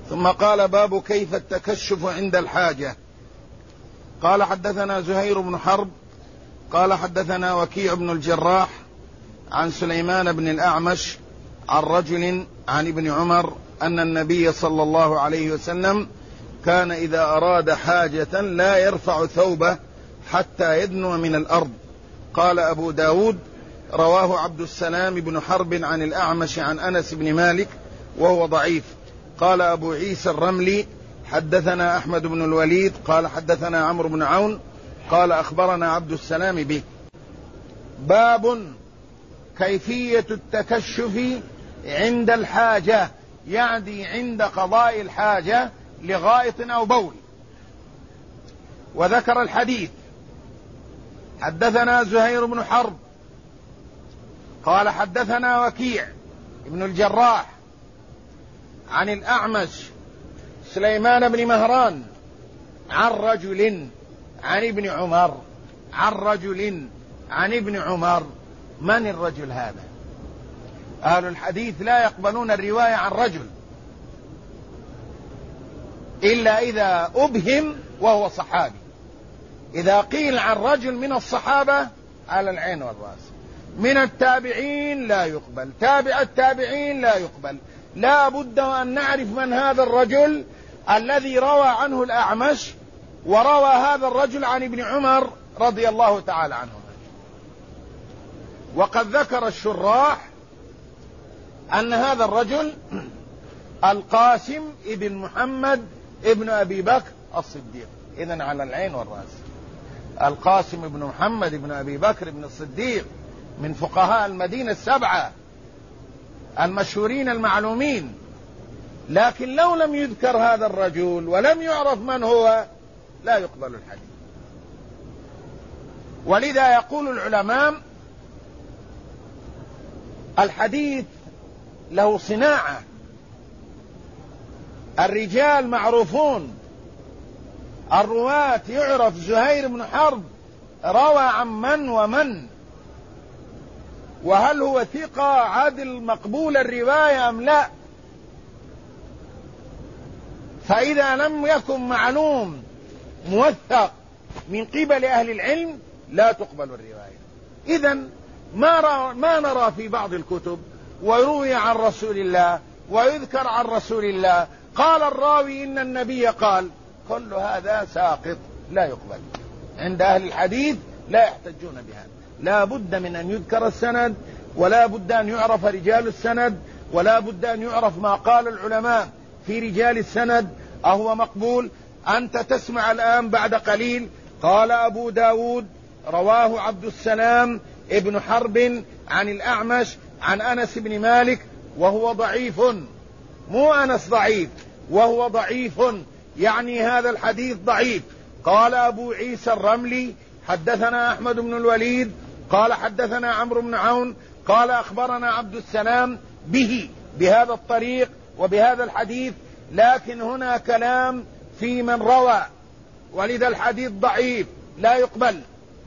ثم قال: باب كيف التكشف عند الحاجة. قال: حدثنا زهير بن حرب قال: حدثنا وكيع بن الجراح عن سليمان بن الأعمش عن رجل عن ابن عمر أن النبي صلى الله عليه وسلم كان إذا أراد حاجة لا يرفع ثوبه حتى يدنو من الأرض. قال أبو داود: رواه عبد السلام بن حرب عن الأعمش عن أنس بن مالك وهو ضعيف. قال أبو عيسى الرملي: حدثنا أحمد بن الوليد قال: حدثنا عمرو بن عون قال: أخبرنا عبد السلام به. باب كيفية التكشف عند الحاجة، يعني عند قضاء الحاجة لغائط أو بول. وذكر الحديث: حدثنا زهير بن حرب قال: حدثنا وكيع بن الجراح عن الأعمش سليمان بن مهران عن رجل عن ابن عمر عن رجل عن ابن عمر. من الرجل هذا؟ أهل الحديث لا يقبلون الرواية عن رجل إلا إذا أبهم وهو صحابي. إذا قيل عن رجل من الصحابة على العين والرأس، من التابعين لا يقبل، تابع التابعين لا يقبل. لا بد أن نعرف من هذا الرجل الذي روى عنه الأعمش، وروى هذا الرجل عن ابن عمر رضي الله تعالى عنهما. وقد ذكر الشراح أن هذا الرجل القاسم ابن محمد ابن أبي بكر الصديق. إذن على العين والرأس، القاسم ابن محمد ابن أبي بكر ابن الصديق من فقهاء المدينة السبعة المشهورين المعلومين. لكن لو لم يذكر هذا الرجل ولم يعرف من هو لا يقبل الحديث. ولذا يقول العلماء: الحديث له صناعة، الرجال معروفون، الرواة يعرف زهير بن حرب روى عن من ومن، وهل هو ثقة عادل مقبول الرواية أم لا. فإذا لم يكن معلوم موثق من قبل أهل العلم لا تقبل الرواية. إذن ما نرى في بعض الكتب ويروي عن رسول الله ويذكر عن رسول الله قال الراوي إن النبي قال، كل هذا ساقط لا يقبل عند أهل الحديث، لا يحتجون بهذا. لا بد من أن يذكر السند، ولا بد أن يعرف رجال السند، ولا بد أن يعرف ما قال العلماء في رجال السند أهو مقبول. أنت تسمع الآن بعد قليل قال أبو داود: رواه عبد السلام ابن حرب عن الأعمش عن أنس بن مالك وهو ضعيف. مو أنس ضعيف، وهو ضعيف، يعني هذا الحديث ضعيف. قال أبو عيسى الرملي: حدثنا أحمد بن الوليد قال: حدثنا عمرو بن عون قال: أخبرنا عبد السلام بهذا الطريق وبهذا الحديث. لكن هنا كلام في من روى، ولذا الحديث ضعيف لا يقبل.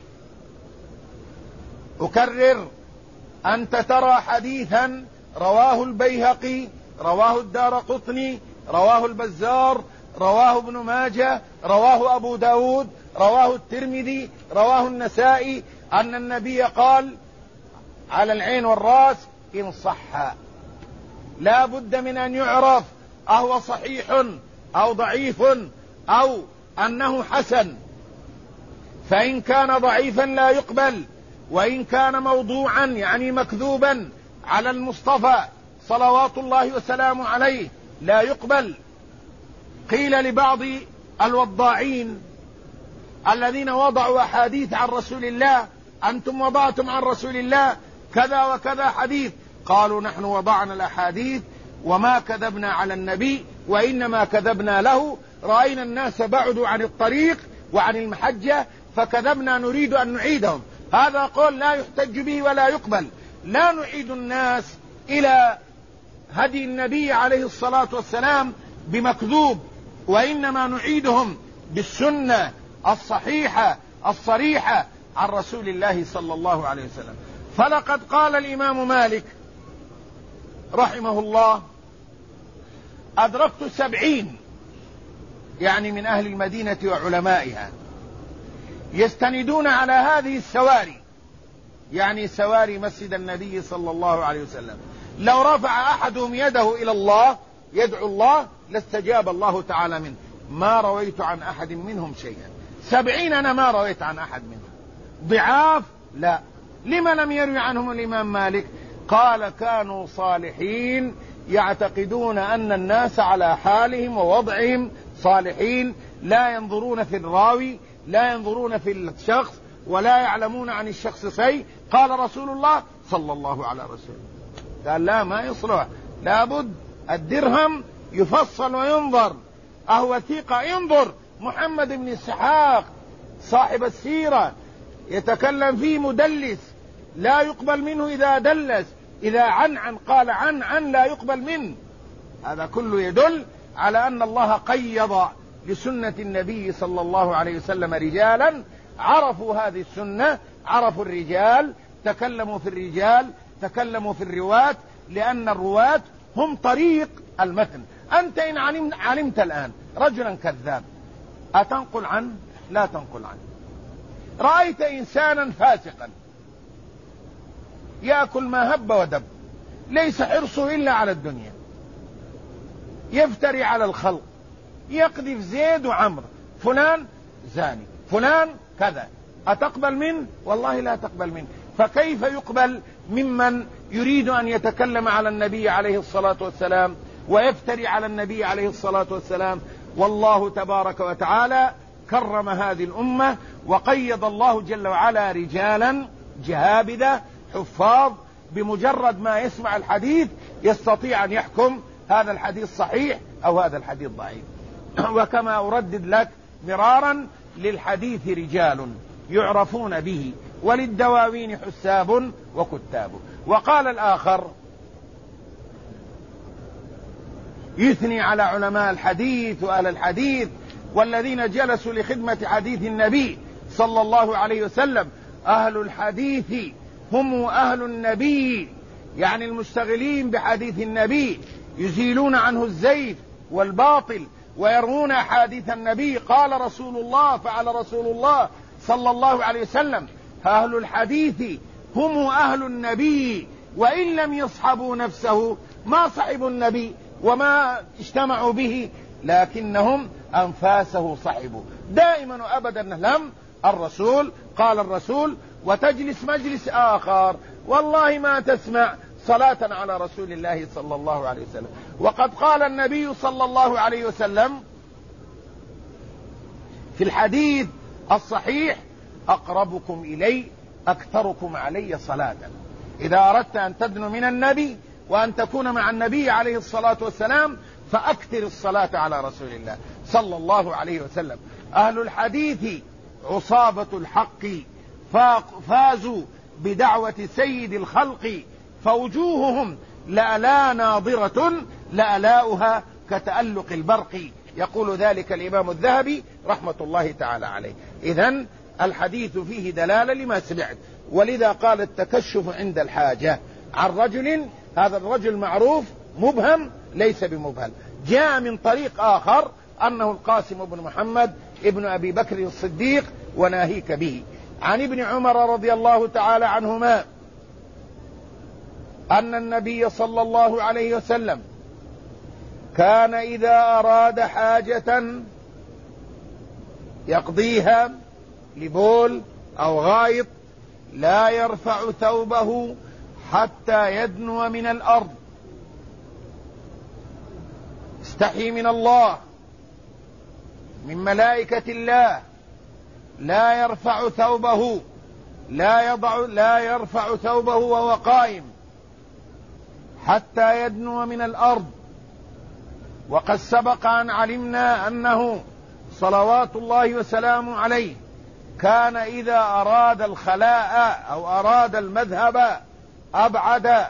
أكرر: أنت ترى حديثا رواه البيهقي، رواه الدارقطني، رواه البزار، رواه ابن ماجه، رواه أبو داود، رواه الترمذي، رواه النسائي، أن النبي قال على العين والرأس إن صح. لا بد من أن يعرف أهو صحيح أو ضعيف أو أنه حسن. فإن كان ضعيفا لا يقبل، وإن كان موضوعا يعني مكذوبا على المصطفى صلوات الله وسلامه عليه لا يقبل. قيل لبعض الوضاعين الذين وضعوا أحاديث عن رسول الله: أنتم وضعتم عن رسول الله كذا وكذا حديث. قالوا: نحن وضعنا الأحاديث وما كذبنا على النبي، وإنما كذبنا له. رأينا الناس بعدوا عن الطريق وعن المحجة فكذبنا، نريد أن نعيدهم. هذا قول لا يحتج به ولا يقبل. لا نعيد الناس إلى هدي النبي عليه الصلاة والسلام بمكذوب، وإنما نعيدهم بالسنة الصحيحة الصريحة عن رسول الله صلى الله عليه وسلم. فلقد قال الإمام مالك رحمه الله: أدركت 70 يعني من أهل المدينة وعلمائها يستندون على هذه السواري، يعني سواري مسجد النبي صلى الله عليه وسلم. لو رفع أحدهم يده إلى الله يدعو الله لاستجاب الله تعالى منه. ما رويت عن أحد منهم شيئا. 70 أنا ما رويت عن أحد منهم. ضعاف لا. لما لم يروي عنهم الإمام مالك؟ قال كانوا صالحين يعتقدون أن الناس على حالهم ووضعهم صالحين، لا ينظرون في الراوي، لا ينظرون في الشخص، ولا يعلمون عن الشخص شيء. قال رسول الله صلى الله على رسوله، قال لا ما يصلح، لابد الدرهم يفصل وينظر. أهو ثقة ينظر. محمد بن إسحاق صاحب السيرة يتكلم فيه مدلس لا يقبل منه إذا دلس، إذا عن قال عن لا يقبل منه. هذا كله يدل على أن الله قيض لسنة النبي صلى الله عليه وسلم رجالا عرفوا هذه السنة، عرفوا الرجال، تكلموا في الرجال، تكلموا في الرواة، لأن الرواة هم طريق المتن. أنت إن علمت الآن رجلا كذاب أتنقل عنه؟ لا تنقل عنه. رأيت إنسانا فاسقا يأكل ما هب ودب، ليس حرصه إلا على الدنيا، يفتري على الخلق، يقذف زيد وعمر، فلان زاني، فلان كذا، أتقبل منه؟ والله لا تقبل منه. فكيف يقبل ممن يريد أن يتكلم على النبي عليه الصلاة والسلام ويفتري على النبي عليه الصلاة والسلام؟ والله تبارك وتعالى كرم هذه الأمة، وقيض الله جل وعلا رجالا جهابذة حفاظ، بمجرد ما يسمع الحديث يستطيع أن يحكم هذا الحديث صحيح أو هذا الحديث ضعيف. وكما أردد لك مرارا، للحديث رجال يعرفون به، وللدواوين حساب وكتاب. وقال الآخر يثني على علماء الحديث وأهل الحديث والذين جلسوا لخدمة حديث النبي صلى الله عليه وسلم: أهل الحديث هم أهل النبي، يعني المشتغلين بحديث النبي، يزيلون عنه الزيف والباطل ويرمون أحاديث النبي. قال رسول الله، فعل رسول الله صلى الله عليه وسلم. أهل الحديث هم أهل النبي، وإن لم يصحبوا نفسه ما صحبوا النبي وما اجتمعوا به، لكنهم أنفاسه صحبوا دائما وأبدا. لم الرسول قال الرسول، وتجلس مجلس آخر والله ما تسمع صلاة على رسول الله صلى الله عليه وسلم. وقد قال النبي صلى الله عليه وسلم في الحديث الصحيح: أقربكم إلي أكثركم علي صلاة. إذا أردت أن تدنو من النبي وأن تكون مع النبي عليه الصلاة والسلام فأكثر الصلاة على رسول الله صلى الله عليه وسلم. أهل الحديث عصابة الحق، فازوا بدعوة سيد الخلق، فوجوههم لألا ناظرة لألاؤها كتألق البرق. يقول ذلك الإمام الذهبي رحمة الله تعالى عليه. إذن الحديث فيه دلالة لما سمعت، ولذا قال التكشف عند الحاجة عن رجل، هذا الرجل معروف مبهم ليس بمبهم، جاء من طريق آخر أنه القاسم بن محمد ابن أبي بكر الصديق وناهيك به. عن ابن عمر رضي الله تعالى عنهما أن النبي صلى الله عليه وسلم كان إذا أراد حاجة يقضيها لبول أو غائط لا يرفع ثوبه حتى يدنو من الأرض، استحي من الله من ملائكة الله، لا يرفع ثوبه، لا يرفع ثوبه وهو قائم حتى يدنو من الأرض. وقد سبق أن علمنا أنه صلوات الله وسلامه عليه كان إذا أراد الخلاء أو أراد المذهب أبعد،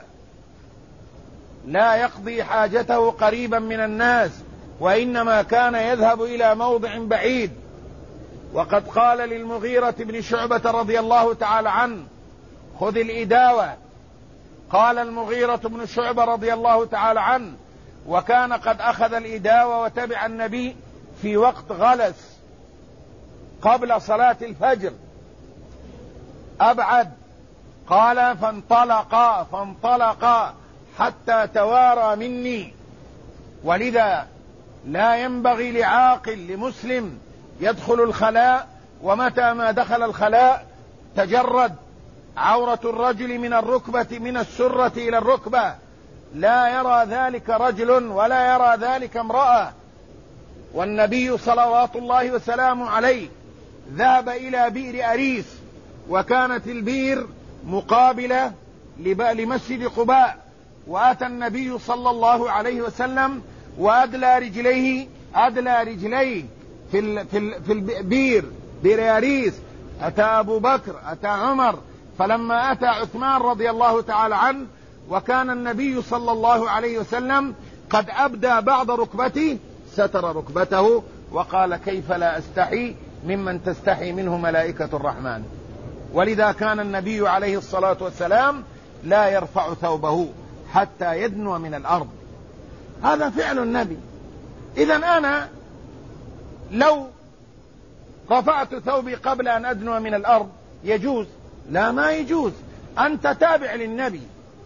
لا يقضي حاجته قريبا من الناس، وإنما كان يذهب إلى موضع بعيد. وقد قال للمغيرة بن شعبة رضي الله تعالى عنه: خذ الإداوة. قال المغيرة بن شعبة رضي الله تعالى عنه: وكان قد أخذ الإداوة وتبع النبي في وقت غلس قبل صلاة الفجر أبعد. قال فانطلقا حتى توارى مني. ولذا لا ينبغي لعاقل لمسلم يدخل الخلاء ومتى ما دخل الخلاء تجرد عورة الرجل من الركبة من السرة إلى الركبة، لا يرى ذلك رجل ولا يرى ذلك امرأة. والنبي صلوات الله وسلامه عليه ذهب إلى بئر أريس، وكانت البئر مقابلة لمسجد قباء، وأتى النبي صلى الله عليه وسلم وأدلى رجليه في البئر بئر أريس. أتى أبو بكر، أتى عمر، فلما أتى عثمان رضي الله تعالى عنه وكان النبي صلى الله عليه وسلم قد أبدى بعض ركبته ستر ركبته وقال: كيف لا أستحي ممن تستحي منه ملائكة الرحمن. ولذا كان النبي عليه الصلاة والسلام لا يرفع ثوبه حتى يدنو من الأرض. هذا فعل النبي. إذن أنا لو رفعت ثوبي قبل أن أدنو من الأرض يجوز؟ لا، ما يجوز. أنت تابع للنبي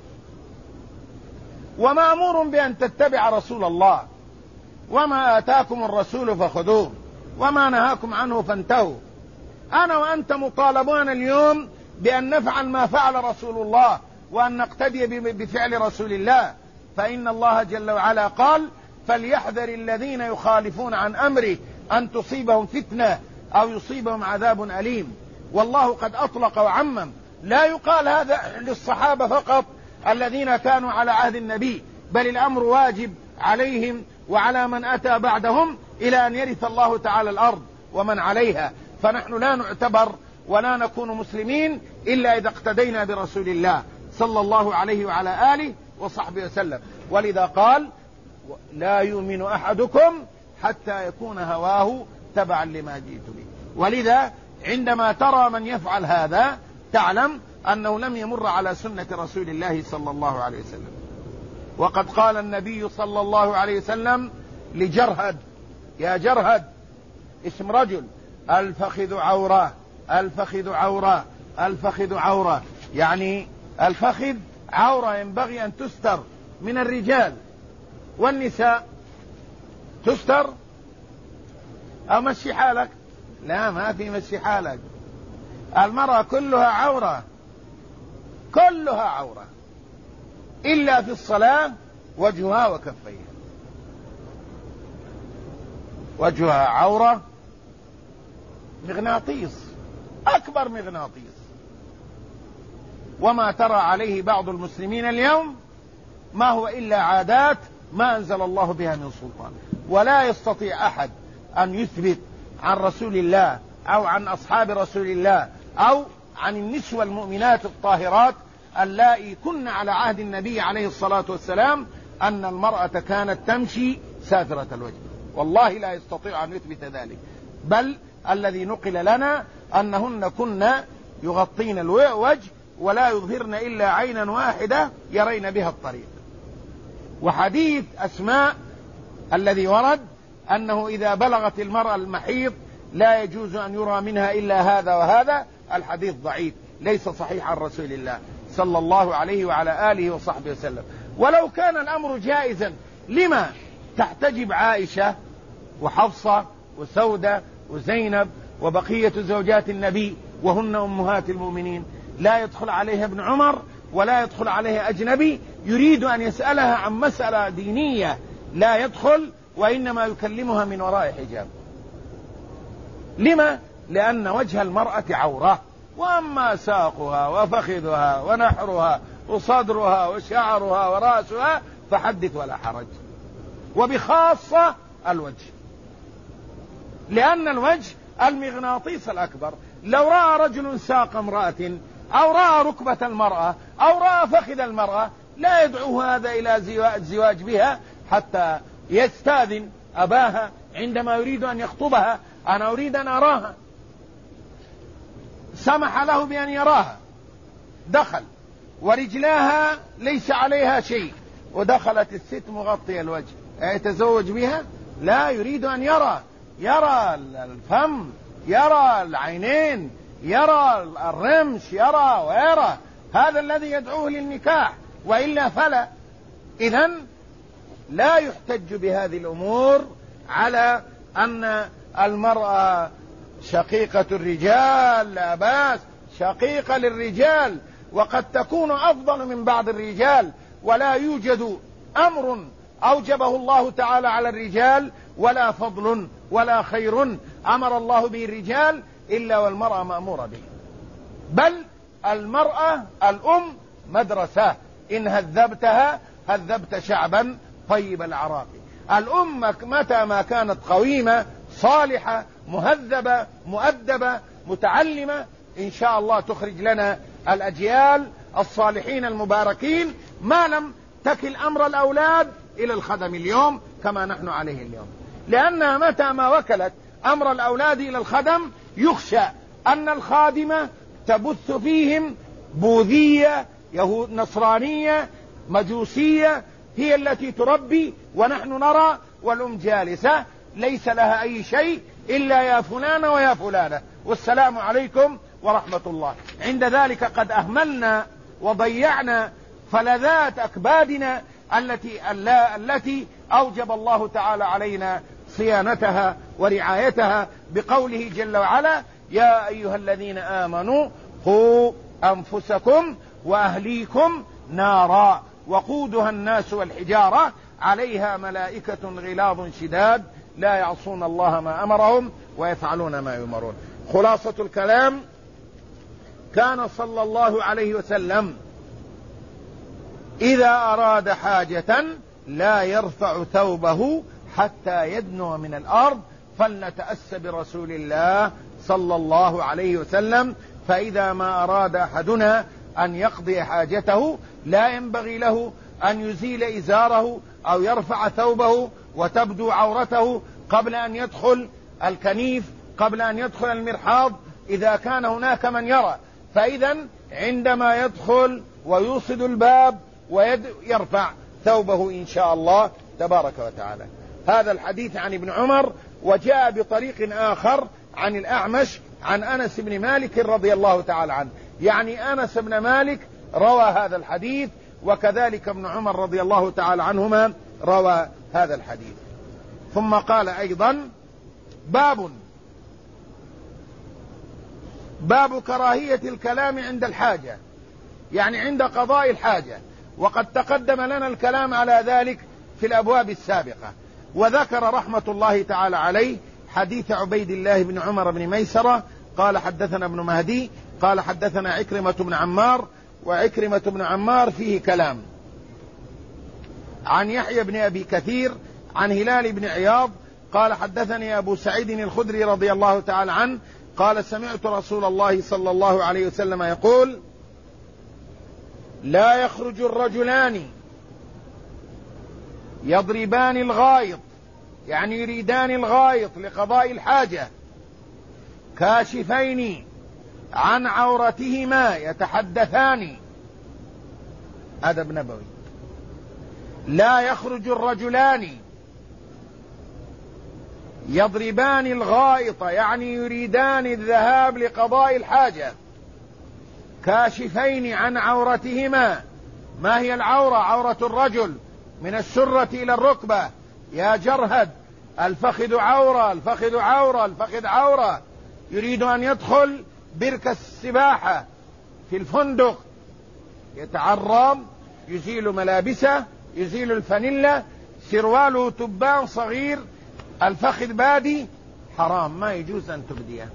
ومأمور بأن تتبع رسول الله، وما آتاكم الرسول فخذوه وما نهاكم عنه فانتهوا. أنا وأنت مطالبون اليوم بأن نفعل ما فعل رسول الله وأن نقتدي بفعل رسول الله، فإن الله جل وعلا قال: فليحذر الذين يخالفون عن أمره أن تصيبهم فتنة أو يصيبهم عذاب أليم. والله قد أطلق وعمم، لا يقال هذا للصحابة فقط الذين كانوا على عهد النبي، بل الأمر واجب عليهم وعلى من أتى بعدهم إلى أن يرث الله تعالى الأرض ومن عليها. فنحن لا نعتبر ولا نكون مسلمين إلا إذا اقتدينا برسول الله صلى الله عليه وعلى آله وصحبه وسلم. ولذا قال: لا يؤمن أحدكم حتى يكون هواه تبعا لما جئت به. ولذا عندما ترى من يفعل هذا تعلم أنه لم يمر على سنة رسول الله صلى الله عليه وسلم. وقد قال النبي صلى الله عليه وسلم لجرهد: يا جرهد، اسم رجل، الفخذ عورة، الفخذ عورة، الفخذ عورة، يعني الفخذ عورة ينبغي أن تستر من الرجال، والنساء تستر. أو مشي حالك؟ لا، ما في مشي حالك. المرأة كلها عورة، كلها عورة إلا في الصلاة وجهها وكفيها. وجهها عورة مغناطيس، أكبر مغناطيس. وما ترى عليه بعض المسلمين اليوم ما هو إلا عادات ما أنزل الله بها من سلطان. ولا يستطيع أحد أن يثبت عن رسول الله أو عن أصحاب رسول الله أو عن النسوة المؤمنات الطاهرات اللائي كن على عهد النبي عليه الصلاة والسلام أن المرأة كانت تمشي سافرة الوجه. والله لا يستطيع أن يثبت ذلك، بل الذي نقل لنا أنهن كن يغطين الوجه ولا يظهرن إلا عينا واحدة يرين بها الطريق. وحديث أسماء الذي ورد أنه إذا بلغت المرأة المحيض لا يجوز أن يرى منها إلا هذا وهذا، الحديث ضعيف ليس صحيح عن رسول الله صلى الله عليه وعلى آله وصحبه وسلم. ولو كان الأمر جائزا لما تحتجب عائشة وحفصة وسودة وزينب وبقية زوجات النبي وهن أمهات المؤمنين؟ لا يدخل عليها ابن عمر ولا يدخل عليها أجنبي يريد أن يسألها عن مسألة دينية، لا يدخل، وإنما يكلمها من وراء حجاب. لما؟ لأن وجه المرأة عورة، وأما ساقها وفخذها ونحرها وصدرها وشعرها ورأسها فحدث ولا حرج. وبخاصة الوجه، لأن الوجه المغناطيس الأكبر. لو رأى رجل ساق امرأة أو رأى ركبة المرأة أو رأى فخذ المرأة لا يدعو هذا إلى الزواج بها حتى يستاذن أباها عندما يريد أن يخطبها: أنا أريد أن أراها. سمح له بأن يراها، دخل، ورجلاها ليس عليها شيء ودخلت الست مغطية الوجه، يتزوج بها؟ لا، يريد أن يرى الفم، يرى العينين، يرى الرمش، يرى ويرى. هذا الذي يدعوه للنكاح، وإلا فلا. إذن لا يحتج بهذه الأمور على أن المرأة شقيقة الرجال، لا بأس، شقيقة للرجال، وقد تكون أفضل من بعض الرجال، ولا يوجد أمر أوجبه الله تعالى على الرجال ولا فضل ولا خير أمر الله به الرجال إلا والمرأة مأمورة به. بل المرأة الأم مدرسة، إن هذبتها هذبت شعبا طيب العراق. الأم متى ما كانت قويمة صالحة مهذبة مؤدبة متعلمة، إن شاء الله تخرج لنا الأجيال الصالحين المباركين، ما لم تكل أمر الأولاد إلى الخدم اليوم كما نحن عليه اليوم. لأنها متى ما وكلت أمر الأولاد إلى الخدم يخشى أن الخادمة تبث فيهم بوذية، يهود، نصرانية، مجوسية، هي التي تربي، ونحن نرى والأم جالسة ليس لها أي شيء إلا يا فلانة ويا فلانة والسلام عليكم ورحمة الله. عند ذلك قد أهملنا وضيعنا فلذات أكبادنا التي أوجب الله تعالى علينا صيانتها ورعايتها بقوله جل وعلا: يا أيها الذين آمنوا قوا أنفسكم وأهليكم نارا وقودها الناس والحجارة عليها ملائكة غلاظ شداد لا يعصون الله ما أمرهم ويفعلون ما يؤمرون. خلاصة الكلام: كان صلى الله عليه وسلم إذا أراد حاجة لا يرفع ثوبه حتى يدنو من الأرض، فلنتأس برسول الله صلى الله عليه وسلم. فإذا ما أراد أحدنا أن يقضي حاجته لا ينبغي له أن يزيل إزاره أو يرفع ثوبه وتبدو عورته قبل أن يدخل الكنيف، قبل أن يدخل المرحاض، إذا كان هناك من يرى. فإذا عندما يدخل ويوصد الباب ويرفع ثوبه إن شاء الله تبارك وتعالى. هذا الحديث عن ابن عمر. وجاء بطريق آخر عن الأعمش عن أنس بن مالك رضي الله تعالى عنه، يعني أنس بن مالك روى هذا الحديث، وكذلك ابن عمر رضي الله تعالى عنهما روى هذا الحديث. ثم قال أيضا: باب كراهية الكلام عند الحاجة، يعني عند قضاء الحاجة، وقد تقدم لنا الكلام على ذلك في الأبواب السابقة. وذكر رحمة الله تعالى عليه حديث عبيد الله بن عمر بن ميسرة قال: حدثنا ابن مهدي قال: حدثنا عكرمة بن عمار، وعكرمة بن عمار فيه كلام، عن يحيى بن أبي كثير عن هلال بن عياض قال: حدثني أبو سعيد الخدري رضي الله تعالى عنه قال: سمعت رسول الله صلى الله عليه وسلم يقول: لا يخرج الرجلان يضربان الغائط، يعني يريدان الغائط لقضاء الحاجة، كاشفين عن عورتهما يتحدثان. أدب نبوي. لا يخرج الرجلان يضربان الغائط، يعني يريدان الذهاب لقضاء الحاجة، كاشفين عن عورتهما. ما هي العورة؟ عورة الرجل من السرة إلى الركبة يا جرهد، الفخذ عورة، الفخذ عورة، الفخذ عورة. يريد أن يدخل بركة السباحة في الفندق، يتعرم، يزيل ملابسه، يزيل الفانيلا، سرواله تبان صغير، الفخذ بادي، حرام، ما يجوز أن تبديه،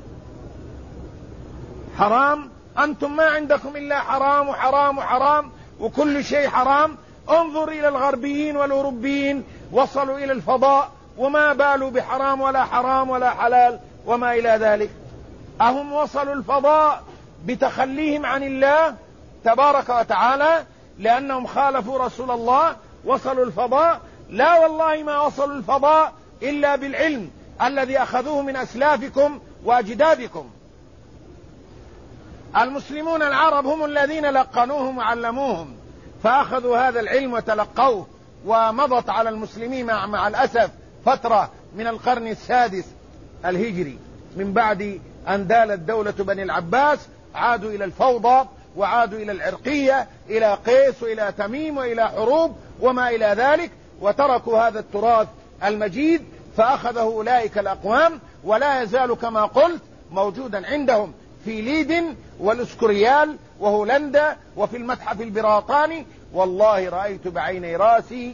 حرام. أنتم ما عندكم إلا حرام وحرام وحرام، وكل شيء حرام. انظر إلى الغربيين والأوروبيين، وصلوا إلى الفضاء وما بالوا بحرام ولا حرام ولا حلال وما إلى ذلك. أهم وصلوا الفضاء بتخليهم عن الله تبارك وتعالى لأنهم خالفوا رسول الله؟ وصلوا الفضاء؟ لا والله، ما وصلوا الفضاء إلا بالعلم الذي أخذوه من أسلافكم وأجدادكم. المسلمون العرب هم الذين لقنوهم وعلموهم، فأخذوا هذا العلم وتلقوه، ومضت على المسلمين مع الأسف فترة من القرن السادس الهجري من بعد أن دالت دولة بني العباس، عادوا إلى الفوضى وعادوا إلى العرقية، إلى قيس وإلى تميم وإلى حروب وما إلى ذلك، وتركوا هذا التراث المجيد. فأخذه أولئك الأقوام، ولا يزال كما قلت موجودا عندهم في ليدن والأسكوريال وهولندا وفي المتحف البريطاني. والله رأيت بعيني راسي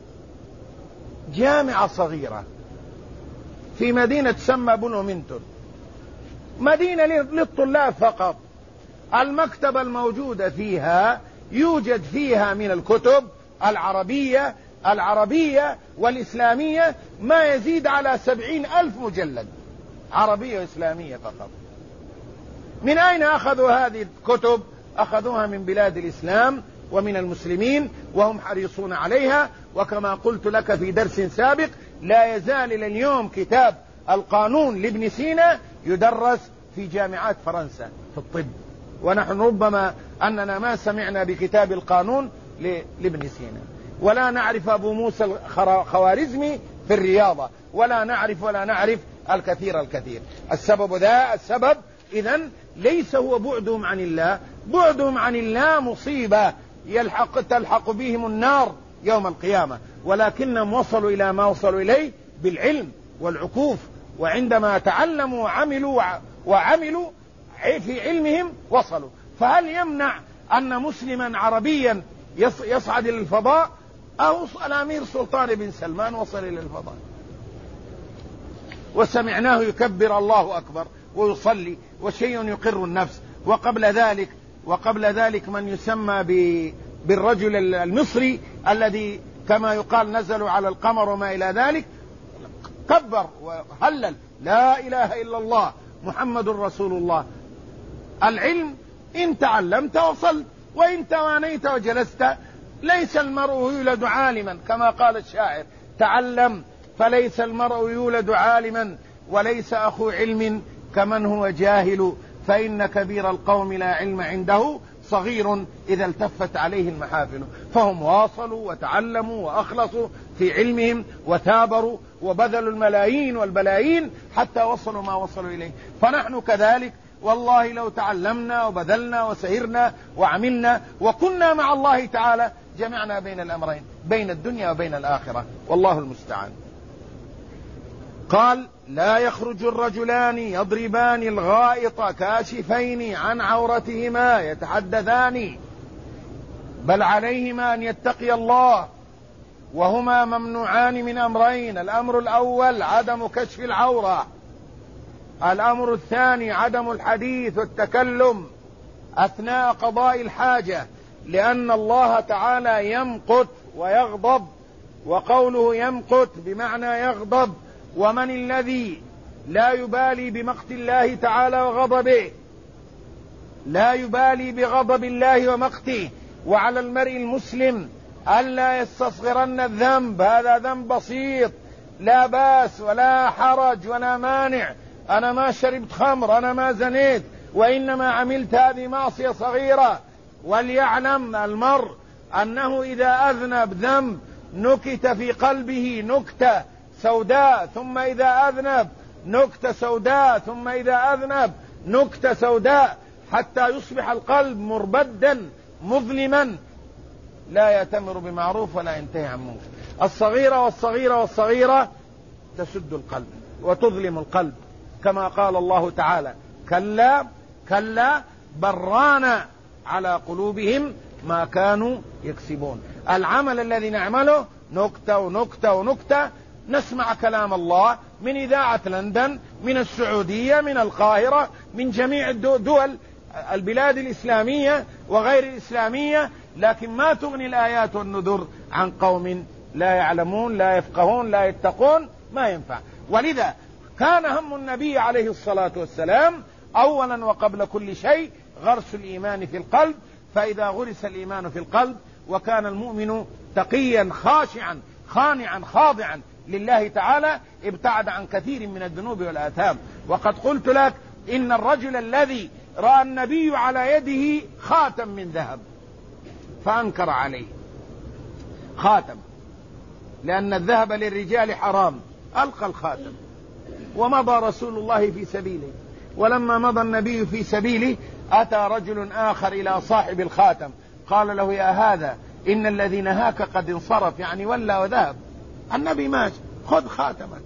جامعة صغيرة في مدينة تسمى بلومنتون، مدينة للطلاب فقط. المكتبة الموجودة فيها يوجد فيها من الكتب العربية والإسلامية ما يزيد على 70,000 مجلد، عربية وإسلامية فقط. من أين أخذوا هذه الكتب؟ أخذوها من بلاد الإسلام ومن المسلمين، وهم حريصون عليها. وكما قلت لك في درس سابق، لا يزال إلى اليوم كتاب القانون لابن سينا يدرس في جامعات فرنسا في الطب، ونحن ربما أننا ما سمعنا بكتاب القانون لابن سينا، ولا نعرف أبو موسى الخوارزمي في الرياضة، ولا نعرف الكثير. السبب إذن ليس هو بعدهم عن الله، بعدهم عن الله مصيبة تلحق بهم النار يوم القيامة، ولكنهم وصلوا إلى ما وصلوا إليه بالعلم والعكوف، وعندما تعلموا وعملوا في علمهم وصلوا. فهل يمنع أن مسلما عربيا يصعد إلى الفضاء؟ أو الأمير سلطان بن سلمان وصل إلى الفضاء وسمعناه يكبر الله أكبر ويصلي، وشيء يقر النفس. وقبل ذلك من يسمى بالرجل المصري الذي كما يقال نزلوا على القمر وما إلى ذلك، كبر وهلل لا إله إلا الله محمد رسول الله. العلم إن تعلمت وصلت، وإن توانيت وجلست. ليس المرء يولد عالما كما قال الشاعر، تعلم فليس المرء يولد عالما، وليس أخو علم كمن هو جاهل، فإن كبير القوم لا علم عنده، صغير إذا التفت عليه المحافل. فهم واصلوا وتعلموا وأخلصوا في علمهم وثابروا وبذلوا الملايين والبلايين حتى وصلوا ما وصلوا إليه. فنحن كذلك والله لو تعلمنا وبذلنا وسهرنا وعملنا وكنا مع الله تعالى جمعنا بين الأمرين، بين الدنيا وبين الآخرة، والله المستعان. قال: لا يخرج الرجلان يضربان الغائط كاشفين عن عورتهما يتحدثان، بل عليهما أن يتقي الله، وهما ممنوعان من أمرين: الأمر الأول عدم كشف العورة، الأمر الثاني عدم الحديث والتكلم أثناء قضاء الحاجة، لأن الله تعالى يمقت ويغضب، وقوله يمقت بمعنى يغضب. ومن الذي لا يبالي بمقت الله تعالى وغضبه؟ لا يبالي بغضب الله ومقته. وعلى المرء المسلم ألا يستصغرن الذنب، هذا ذنب بسيط لا باس ولا حرج ولا مانع، أنا ما شربت خمر، أنا ما زنيت، وإنما عملت هذه معصية صغيرة. وليعلم المرء أنه إذا أذنب ذنب نكت في قلبه نكتة سوداء، ثم إذا أذنب نكتة سوداء، ثم إذا أذنب نكتة سوداء، حتى يصبح القلب مربدا مظلما لا يأتمر بمعروف ولا ينتهي عن منكر. الصغيرة تسد القلب وتظلم القلب، كما قال الله تعالى: كلا بران على قلوبهم ما كانوا يكسبون. العمل الذي نعمله نكتة ونكتة ونكتة. نسمع كلام الله من إذاعة لندن، من السعودية، من القاهرة، من جميع الدول البلاد الإسلامية وغير الإسلامية، لكن ما تغني الآيات والنذر عن قوم لا يعلمون لا يفقهون لا يتقون، ما ينفع. ولذا كان هم النبي عليه الصلاة والسلام أولا وقبل كل شيء غرس الإيمان في القلب، فإذا غرس الإيمان في القلب وكان المؤمن تقيا خاشعا خانعا خاضعا لله تعالى ابتعد عن كثير من الذنوب والآثام. وقد قلت لك إن الرجل الذي رأى النبي على يده خاتم من ذهب فأنكر عليه خاتم، لأن الذهب للرجال حرام، ألقى الخاتم ومضى رسول الله في سبيله. ولما مضى النبي في سبيله أتى رجل آخر إلى صاحب الخاتم قال له: يا هذا إن الذي نهاك قد انصرف، يعني ولى وذهب، النبي ماشي، خذ خاتمك،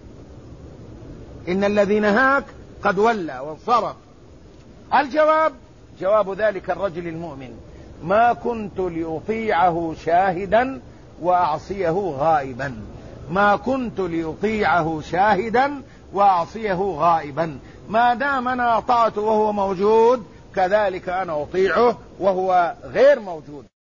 إن الذي نهاك قد ولى وانصرف. الجواب جواب ذلك الرجل المؤمن: ما كنت لأطيعه شاهدا وأعصيه غائبا، ما كنت لأطيعه شاهدا وأعصيه غائبا، ما دام أنا أطعته وهو موجود كذلك أنا أطيعه وهو غير موجود.